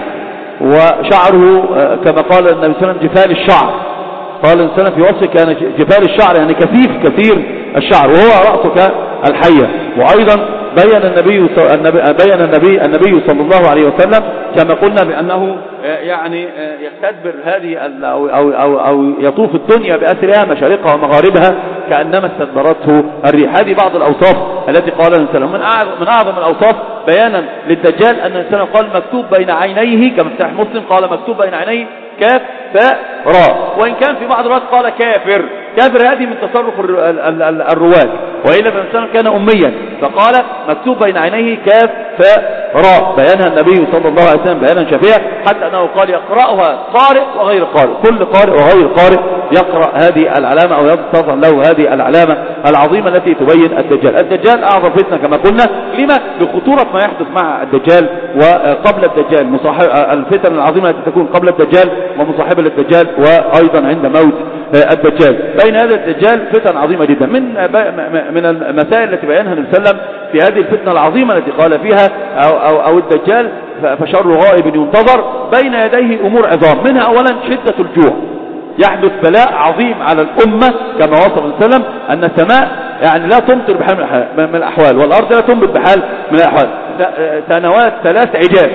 وشعره كما قال النبي صلى الله عليه وسلم جفال الشعر. قال النبي صلى الله عليه وسلم في وصفه كان جفال الشعر يعني كثيف كثير الشعر وهو رأسه كالحية. وأيضا بين النبي بين النبي النبي صلى الله عليه وسلم كما قلنا بأنه يعني يستدبر هذه أو أو أو أو يطوف الدنيا بأسرها مشارقها ومغاربها كأنما استدبرته الريح. هذه بعض الأوصاف التي قال النبي صلى الله عليه وسلم. من أعظم الأوصاف بيانا للدجال أن النبي قال مكتوب بين عينيه كما في صحيح مسلم قال مكتوب بين عينيه كاف فاء راء. وإن كان في بعض الروايات قال كافر. كافر هذه من تصرف الرواة وإلا فالإنسان كان أميا فقال مكتوب بين عينيه كاف فاء راء بيانها النبي صلى الله عليه وسلم بيانا شفيعا حتى أنه قال يقرأها قارئ وغير قارئ. كل قارئ وغير قارئ يقرأ هذه العلامة أو يتصل له هذه العلامة العظيمة التي تبين الدجال. الدجال أعظم فتنة كما قلنا. لما؟ لخطورة ما يحدث مع الدجال وقبل الدجال مصاحب الفتن العظيمة التي تكون قبل الدجال ومصاحبة للدجال وأيضا عند موت الدجال. بين هذا الدجال فتن عظيمة جدا. من من المسائل التي بيانها النبي صلى الله عليه وسلم في هذه الفتنة العظيمة التي قال فيها أو, أو, أو الدجال فشر غائب ينتظر بين يديه أمور عظام. منها أولا شدة الجوع. يحدث بلاء عظيم على الأمة كما وصف النبي صلى الله عليه وسلم أن السماء يعني لا تمطر بحال من الأحوال والأرض لا تنبت بحال من الأحوال. سنوات ثلاث عجاف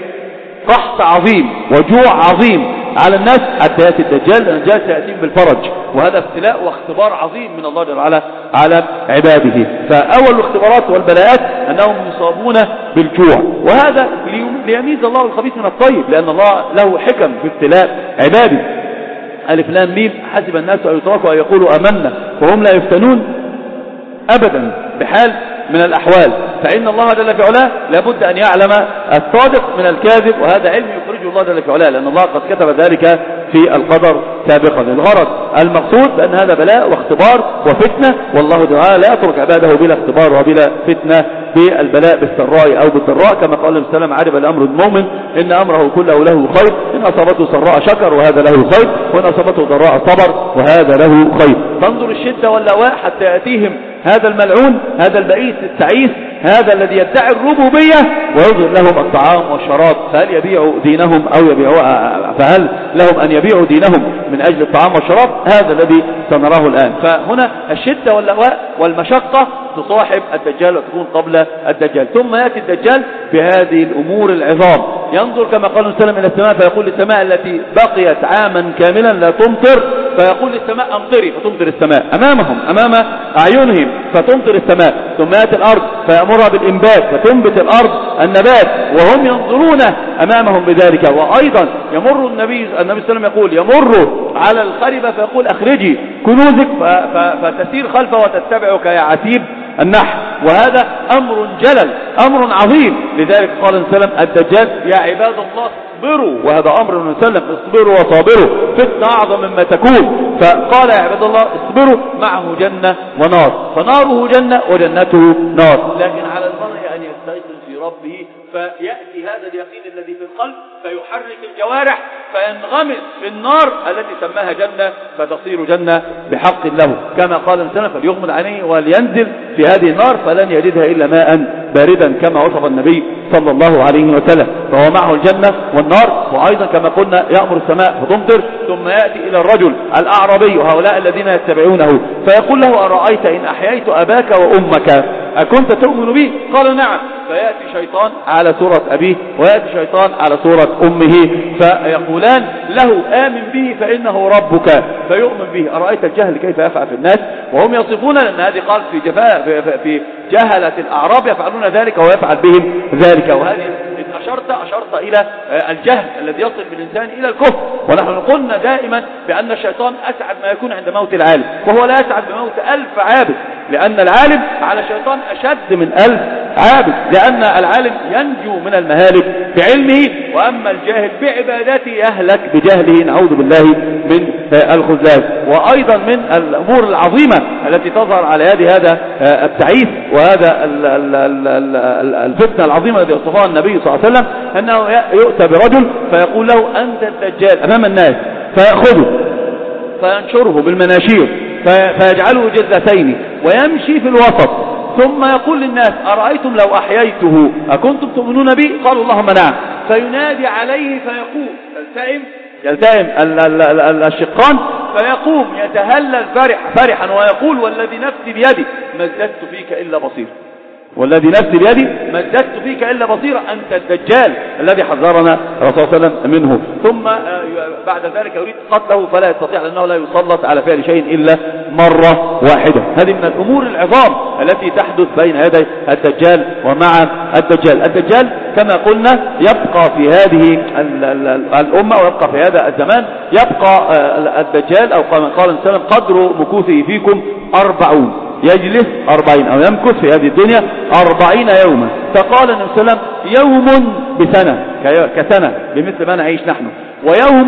قحط عظيم وجوع عظيم على الناس حتى يأتي الدجال. الدجال سيأتيهم بالفرج وهذا ابتلاء واختبار عظيم من الله جل وعلا على عباده. فأول الاختبارات والبلاءات أنهم يصابون بالجوع وهذا ليميز الله الخبيث من الطيب لأن الله له حكم في ابتلاء عباده. ألف لام ميم حسب الناس أن يتركوا أن يقولوا آمنا وهم لا يفتنون أبدا بحال من الأحوال. فإن الله جل في علاه لابد أن يعلم الصادق من الكاذب وهذا علم يخرجه الله جل في علاه لأن الله قد كتب ذلك في القدر سابقا. الغرض المقصود بأن هذا بلاء واختبار وفتنة والله تعالى لا يترك عباده بلا اختبار وبلا فتنة بالبلاء بالسراء أو بالضراء كما قال النبي صلى الله عليه وسلم عجب الأمر المؤمن إن أمره كله له خير إن أصابته سراء شكر وهذا له خير وإن أصابته ضراء صبر وهذا له خير. فانظر الشدة واللواء حتى يأتيهم هذا الملعون هذا البئيس التعيس هذا الذي يدعي الربوبية ويظهر لهم الطعام والشراب. فهل يبيعوا دينهم أو يبيعوا فهل لهم أن يبيعوا دينهم من أجل الطعام والشراب؟ هذا الذي سنراه الآن. فهنا الشدة واللواء والمشقة تصاحب الدجال وتكون قبل الدجال. ثم يأتي الدجال بهذه الأمور العظام ينظر كما قال السلام إلى السماء فيقول للسماء التي بقيت عاما كاملا لا تمطر، فيقول للسماء أمطري فتمطر السماء أمامهم أمام أعينهم فتمطر السماء. ثم يأتي الأرض فيأمرها بالإنبات فتنبت الأرض النبات وهم ينظرون أمامهم بذلك. وأيضا يمر النبي النبي صلى الله عليه وسلم يقول يمر على الخربة فيقول أخرجي كنوزك فتسير خلفه وتتبعك يا عتيب النحل. وهذا أمر جلل أمر عظيم. لذلك قال السلام الدجال يا عباد الله اصبروا، وهذا أمر النبي صلى الله عليه وسلم اصبروا وصابروا فتنة أعظم مما تكون. فقال يا عباد الله اصبروا معه جنة ونار، فناره جنة وجنته نار. لكن على المرء أن يستيقن في ربه فيأتي هذا اليقين الذي في القلب فيحرك الجوارح فينغمس في النار التي سماها جنة فتصير جنة بحق له. كما قال الإنسان فليغمض عينيه ولينزل في هذه النار فلن يجدها إلا ماء باردا كما وصف النبي صلى الله عليه وسلم. فهو معه الجنة والنار. وأيضا كما قلنا يأمر السماء فتمطر. ثم يأتي إلى الرجل الأعرابي وهؤلاء الذين يتبعونه فيقول له أرأيت إن أحييت أباك وأمك أكنت تؤمن بي؟ قال نعم. فيأتي شيطان على صورة أبيه ويأتي شيطان على صورة أمه فيقولان له آمن به فإنه ربك فيؤمن به. أرأيت الجهل كيف يفعل في الناس وهم يصفون لأن هذه قال في جفاء في جهلة الأعراب يفعلون ذلك ويفعل بهم ذلك. وهذه إن أشرت أشرت إلى الجهل الذي يصل بالإنسان إلى الكفر. ونحن قلنا دائما بأن الشيطان أسعد ما يكون عند موت العالم وهو لا يسعد بموت ألف عابد، لأن العالم على الشيطان أشد من ألف عابد، لأن العالم ينجو من المهالك بعلمه وأما الجاهل بعبادته يهلك بجهله نعوذ بالله من الخذلان. وأيضا من الأمور العظيمة التي تظهر على يد هذا التعيس وهذا الفتنة العظيمة التي وصفها النبي صلى الله عليه وسلم أنه يؤتى برجل فيقول له أنت الدجال أمام الناس فيأخذه فينشره بالمناشير فيجعله جزتين ويمشي في الوسط ثم يقول للناس أرأيتم لو أحييته أكنتم تؤمنون بي؟ قالوا اللهم نعم. فينادي عليه فيقول يلتئم يلتئم الشقان فيقوم يتهلل فرح فرحا ويقول والذي نفسي بيدي ما ازددت فيك إلا بصير، والذي نفسي بيدي ما ازددت فيك إلا بصيرا أنت الدجال الذي حذرنا الرسول صلى الله عليه وسلم منه. ثم بعد ذلك يريد قتله فلا يستطيع لأنه لا يسلط على فعل شيء إلا مرة واحدة. هذه من الأمور العظام التي تحدث بين يدي الدجال ومع الدجال. الدجال كما قلنا يبقى في هذه الأمة ويبقى في هذا الزمان يبقى الدجال أو قال قال السلام قدر مكوثه فيكم أربعون، يجلس أربعين أو يمكث في هذه الدنيا أربعين يوما. فقال النبي صلى الله عليه وسلم يوم بسنة كسنة بمثل ما نعيش نحن، ويوم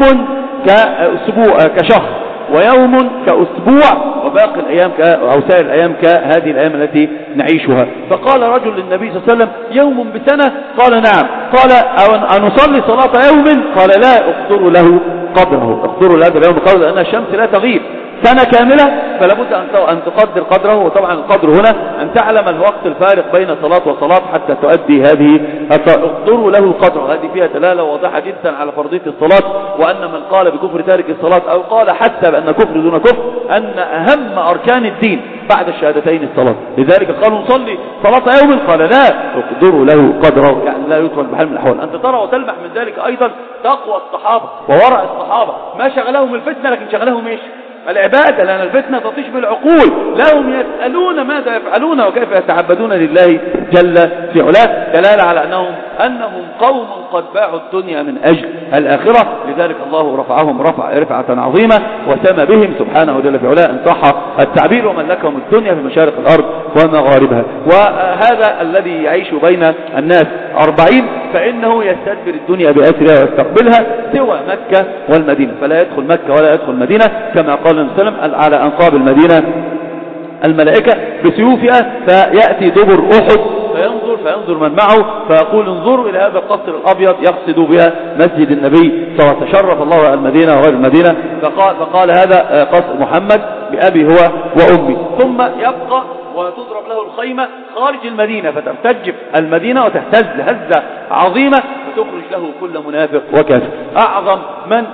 كأسبوع كشهر، ويوم كأسبوع، وباقي الأيام ك... أو سائر الأيام كهذه الأيام التي نعيشها. فقال رجل للنبي صلى الله عليه وسلم يوم بسنة؟ قال نعم. قال أنصلي صلاة يوم؟ قال لا أقدر له قدره، أقدر له هذا اليوم قدره لأن الشمس لا تغيب سنة كاملة فلا بد أن تقدر قدره. وطبعا القدر هنا أن تعلم الوقت الفارق بين صلاة وصلاة حتى تؤدي هذه اقدروا له القدر. هذه فيها دلالة واضحة جدا على فرضية الصلاة، وأن من قال بكفر تارك الصلاة أو قال حتى بأن كفر دون كفر أن أهم أركان الدين بعد الشهادتين الصلاة. لذلك قالوا نصلي صلاة يوم؟ قال لا اقدروا له قدره، يعني لا يترك بحال من الأحوال. أنت ترى وتلمح من ذلك أيضا تقوى الصحابة وورع الصحابة ما شغلهم الفتنة لكن شغلهم ايش؟ العبادة، لأن الفتنة تطيش بالعقول. لهم يسألون ماذا يفعلون وكيف يتعبدون لله جل في علاه، دلالة على أنهم أنهم قوم قد باعوا الدنيا من أجل الآخرة. لذلك الله رفعهم رفع رفعة عظيمة وسمى بهم سبحانه جل في علاه إن صح التعبير وملكهم الدنيا في مشارق الأرض ومغاربها. وهذا الذي يعيش بين الناس أربعين فإنه يستدبر الدنيا بأسرها ويستقبلها سوى مكة والمدينة، فلا يدخل مكة ولا يدخل المدينة كما قال النبي صلى الله عليه وسلم على أنقاب المدينة الملائكة بسيوفها فيأتي دبر أحد فينظر فينظر من معه فيقول انظروا إلى هذا القصر الأبيض يقصد بها مسجد النبي صلى الله عليه وسلم تشرف الله المدينة وغير المدينة. فقال, فقال هذا قصر محمد بأبي هو وأمي. ثم يبقى وتضرب له الخيمة خارج المدينة فترتجف المدينة وتهتز هزة عظيمة فتخرج له كل منافق وكافر. أعظم من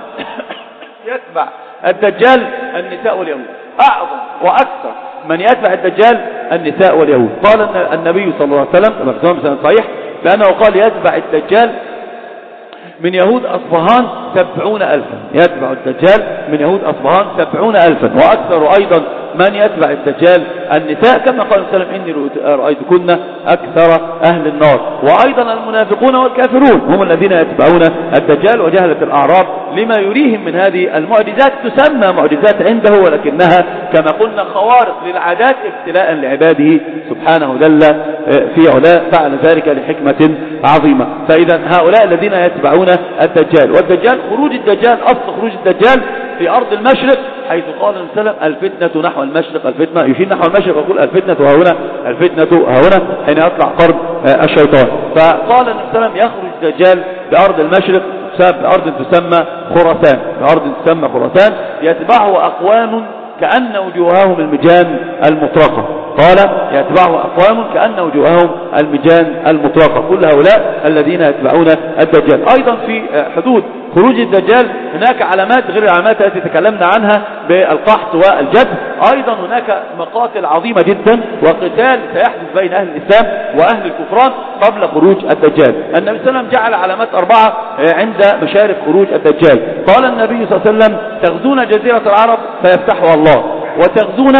يتبع الدجال النساء واليهود، أعظم وأكثر من يتبع الدجال النساء واليهود. قال النبي صلى الله عليه وسلم كما في سنة صحيح بأنه قال يتبع الدجال من يهود أصفهان سبعون ألفا، يتبع الدجال من يهود أصفهان سبعون ألفا، وأكثر أيضا من يتبع الدجال النساء، كما قال صلى الله عليه وسلم إني رأيتكن أكثر أهل النار. وأيضا المنافقون والكافرون هم الذين يتبعون الدجال، وجهلة الأعراب لما يريهم من هذه المعجزات، تسمى معجزات عنده ولكنها كما قلنا خوارق للعادات ابتلاء لعباده سبحانه جل في علاء، فعل ذلك لحكمة عظيمة. فإذا هؤلاء الذين يتبعون الدجال، والدجال خروج الدجال أصل خروج الدجال في أرض المشرق، حيث قال النبي صلى الله عليه وسلم الفتنة نحو المشرق، الفتنة يشير نحو المشرق ويقول الفتنة ها هنا، الفتنة ها هنا حين يطلع قرب الشيطان. فقال النبي صلى الله عليه وسلم يخرج الدجال بأرض المشرق بأرض تسمى خراسان، بأرض تسمى خراسان، يتبعه أقوام كأن وجوههم المجان المطرقة. قال يتبعه أقوام كأن وجوههم المجان المطرقة. كل هؤلاء الذين يتبعون الدجال. أيضا في حدود خروج الدجال هناك علامات غير العلامات التي تكلمنا عنها بالقحط والجذب، أيضا هناك مقاتل عظيمة جدا وقتال سيحدث بين أهل الإسلام وأهل الكفران قبل خروج الدجال. النبي صلى الله عليه وسلم جعل علامات أربعة عند مشارف خروج الدجال. قال النبي صلى الله عليه وسلم تغزون جزيرة العرب فيفتحها الله، وتغزون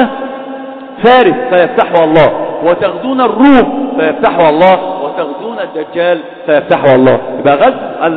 فارس فيفتحها الله، وتغزون الروم فيفتحها الله، وتغزون الدجال فيفتحها الله. يبقى غزو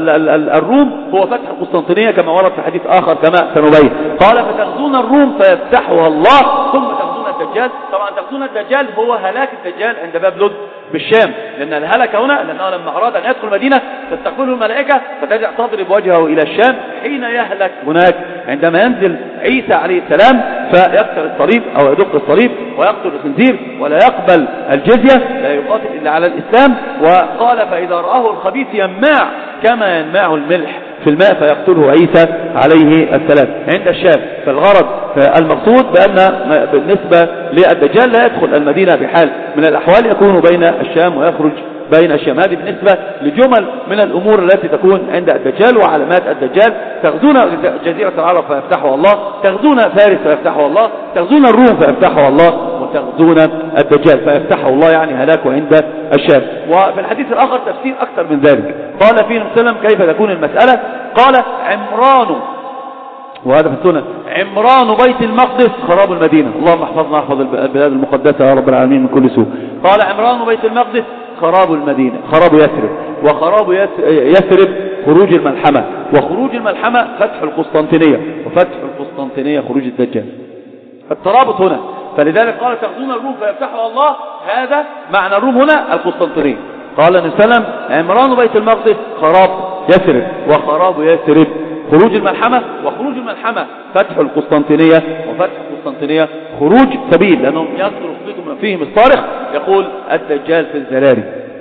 الروم هو فتح القسطنطينية كما ورد في حديث آخر كما سنبين. قال فتغزون الروم فيفتحها الله، ثم تغزون الدجال. طبعا تغزون الدجال هو هلاك الدجال عند باب لد بالشام، لأن الهلك هنا لأنه لما أراد أن يدخل المدينة تستقبله الملائكة فترجع تضرب وجهه إلى الشام، حين يهلك هناك عندما ينزل عيسى عليه السلام فيكسر الصليب أو يدق الصليب ويقتل الخنزير ولا يقبل الجزية، لا يقاتل إلا على الإسلام. وقال فإذا رآه الخبيث يماع كما ينماع الملح في الماء فيقتله عيسى عليه السلام عند الشام. فالغرض المقصود بأن بالنسبة للدجال لا يدخل المدينة بحال من الأحوال، يكون بين الشام ويخرج بين الشام. هذه بالنسبة لجمل من الأمور التي تكون عند الدجال وعلامات الدجال. تغزون جزيرة العرب فيفتحها الله، تغزون فارس فيفتحها الله، تغزون الروم فيفتحها الله، وتغزون الدجال فيفتحه الله، يعني هلاكه عند الشام. وفي الحديث الآخر تفسير أكثر من ذلك. قال فيه النبي صلى الله عليه وسلم كيف تكون المسألة؟ قال عمران، وهذا في السنة، عمران بيت المقدس خراب المدينة. اللهم احفظنا احفظ البلاد المقدسة يا رب العالمين من كل سوء. قال عمران بيت المقدس خراب المدينة، خراب يثرب، وخراب يثرب خروج الملحمة، وخروج الملحمة فتح القسطنطينية، وفتح القسطنطينية خروج الدجال. الترابط هنا. فلذلك قال تغزون الروم فيفتحها الله، هذا معنى الروم هنا القسطنطينية. قال النبي صلى الله عليه وسلم عمران بيت المقدس خراب يثرب، وخراب يثرب خروج الملحمة، وخروج الملحمة فتح القسطنطينية، وفتح القسطنطينية خروج سبيل، لأنهم يذكر خطيتهم فيهم الصارخ يقول الدجال في الزلاري.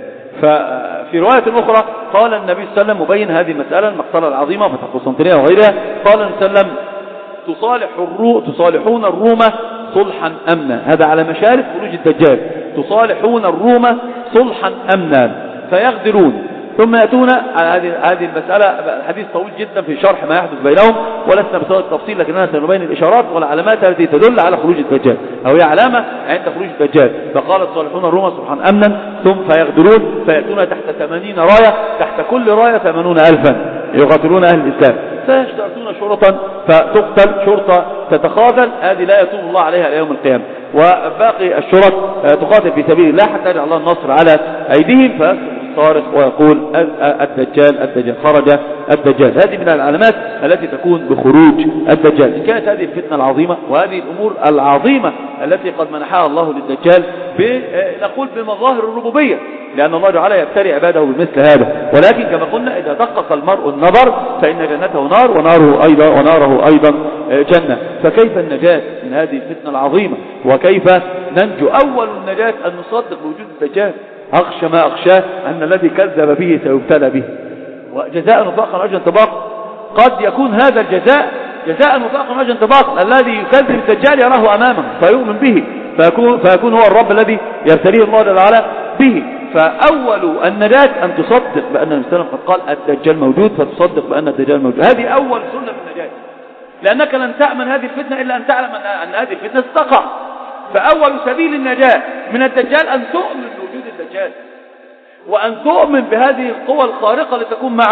ففي رواية أخرى قال النبي صلى الله عليه وسلم مبين هذه المسألة المقتلة العظيمة فتح القسطنطينية وغيرها، قال النبي صلى الله عليه وسلم تصالح الرو... تصالحون الروم صلحا أمنا، هذا على مشارف خروج الدجال، تصالحون الروم صلحا أمنا فيغدرون، ثم يأتون على هذه هذه المسألة. الحديث طويل جدا في شرح ما يحدث بينهم، ولسنا بصدد التفصيل، لكننا سنبين الإشارات والعلامات التي تدل على خروج الدجال، أو هي علامة عند خروج الدجال. فقال تصالحون الروم صلحا أمنا ثم فيغدرون فيأتون تحت ثمانين راية، تحت كل راية ثمانون ألفا يقاتلون أهل الإسلام، فيشترطون شرطا فتقتل شرطة تتخاذل، هذه لا يتوب الله عليها إلى يوم القيامة. وباقي الشرط تقاتل في سبيل الله حتى يجعل الله النصر على أيديهم، فيسلم الصارخ ويقول الدجال الدجال خرج الدجال. هذه من العلامات التي تكون بخروج الدجال. كانت هذه الفتنة العظيمة وهذه الأمور العظيمة التي قد منحها الله للدجال نقول بمظاهر الربوبية، لأن الله تعالى يبتلي عباده بمثل هذا. ولكن كما قلنا إذا دقق المرء النظر فإن جنته نار وناره أيضا وناره أيضا جنة. فكيف النجاة من هذه الفتنة العظيمة؟ وكيف ننجو؟ أول النجاة أن نصدق بوجود الدجال. أخشى ما أخشاه أن الذي كذب به سيبتلى به، وجزاء وفاقا أجل انطباق. قد يكون هذا الجزاء جزاء وفاقا أجل انطباق، الذي يكذب الدجال يراه أمامه فيؤمن به، فيكون, فيكون هو الرب الذي يبتليه الله تعالى به. فأول النجاة أن تصدق بأن النبي صلى الله عليه وسلم قد قال الدجال موجود، فتصدق بأن الدجال موجود. هذه أول سنة في النجاة، لأنك لن تأمن هذه الفتنة إلا أن تعلم أن هذه الفتنة ستقع. فأول سبيل النجاة من الدجال أن تؤمن بوجود الدجال، وأن تؤمن بهذه القوى الخارقة لتكون معه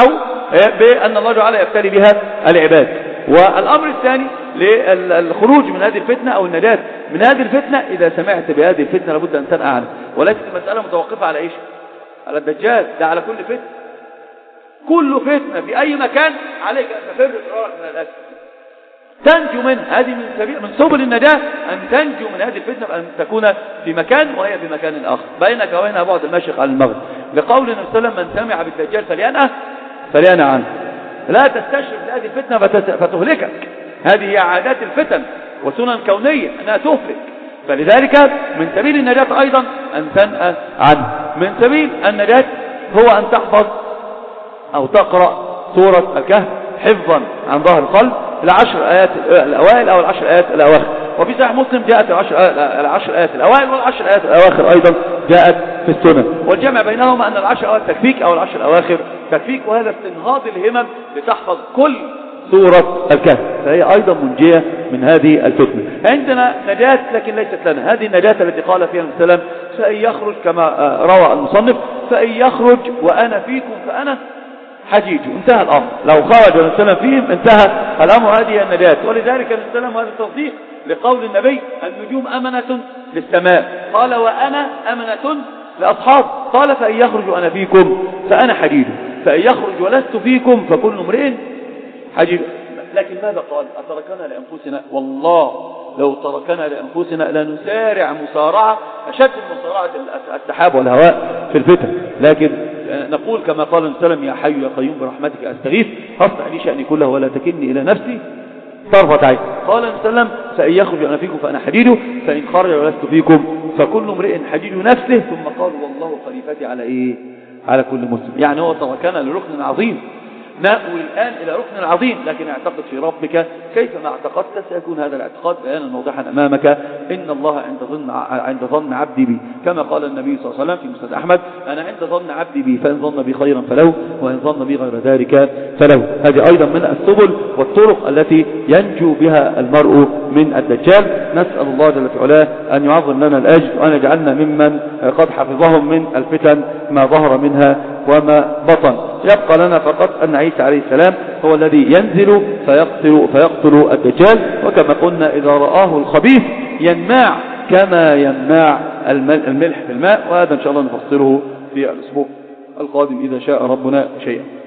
بأن الله تعالى يبتلي بها العباد. والأمر الثاني للخروج من هذه الفتنة أو النجاة من هذه الفتنة، إذا سمعت بهذه الفتنة لابد أن تنأى عنها، ولكن المسألة متوقفة على إيش؟ على الدجال، ده على كل فتنة. كل فتنة في أي مكان عليك أن تفر فرارك من الأسف تنجو منها. هذه من سبيل من سبل النجاة أن تنجو من هذه الفتنة، بأن تكون في مكان وهي في مكان آخر، بينك وبينها بعد المشرق على المغرب، لقول النبي صلى الله عليه وسلم من سمع بالدجال فلينأى فلينأى عنه. لا تستشرف هذه الفتنة فتهلكك، هذه هي عادات الفتن وسنن كونية أنها تهلك. فلذلك من سبيل النجاة أيضا أن تنأى عنه. من سبيل النجاة هو أن تحفظ أو تقرأ سورة الكهف حفظا عن ظهر القلب، العشر آيات الأوائل أو العشر آيات الأواخر. وفي صحيح مسلم جاءت العشر, العشر آيات الأوائل والعشر آيات الأواخر أيضا جاءت في السنن، والجمع بينهما أن العشر آيات تكفيك أو العشر الأواخر تكفيك، وهذا استنهاض الهمم لتحفظ كل سورة الكهف، فهي أيضا منجية من هذه الفتنة. عندنا نجاة لكن ليست لنا، هذه النجاة التي قال فيها السلام فإن يخرج كما روى المصنف فإن يخرج وأنا فيكم فأنا حجيج، انتهى الأمر. لو خرج السلام فيهم انتهى الأمر، هذه النجاة. ولذلك السلام هذا تصديق لقول النبي النجوم أمنة للسماء، قال وأنا أمنة لأصحاب، قال فإن يخرج وأنا فيكم فأنا حجيج، فإن يخرج ولست فيكم فكل امرئ حجيج. لكن ماذا قال؟ أتركنا لأنفسنا؟ والله لو تركنا لأنفسنا لنسارع مسارعة أشد من مسارعة السحاب والهواء في الفتن. لكن نقول كما قال النبي صلى الله عليه وسلم يا حي يا قيوم برحمتك أستغيث أصلح لي شأني كله ولا تكلني إلى نفسي طرفة عين. قال النبي صلى الله عليه وسلم فإن يخرج أنا فيكم فأنا حديده، فإن خرج ولست فيكم فكل امرئ حديد نفسه. ثم قال والله خليفتي على إيه؟ على كل مسلم. يعني هو تركنا لركن عظيم، نأوي الآن إلى ركن عظيم، لكن اعتقد في ربك كيفما اعتقدت سيكون هذا الاعتقاد بيانا واضحا أمامك. إن الله عند ظن عند ظن عبدي بي، كما قال النبي صلى الله عليه وسلم في مسند أحمد أنا عند ظن عبدي بي فإن ظن بي خيرا فله وإن ظن بي غير ذلك فله. هذه أيضا من السبل والطرق التي ينجو بها المرء من الدجال. نسأل الله جل وعلا أن يعظم لنا الأجر وأن يجعلنا ممن قد حفظهم من الفتن ما ظهر منها وما بطن. يبقى لنا فقط أن عيسى عليه السلام هو الذي ينزل فيقتل, فيقتل الدجال، وكما قلنا إذا رآه الخبيث ينماع كما ينماع الملح في الماء، وهذا إن شاء الله نفصله في الأسبوع القادم إذا شاء ربنا شيئا.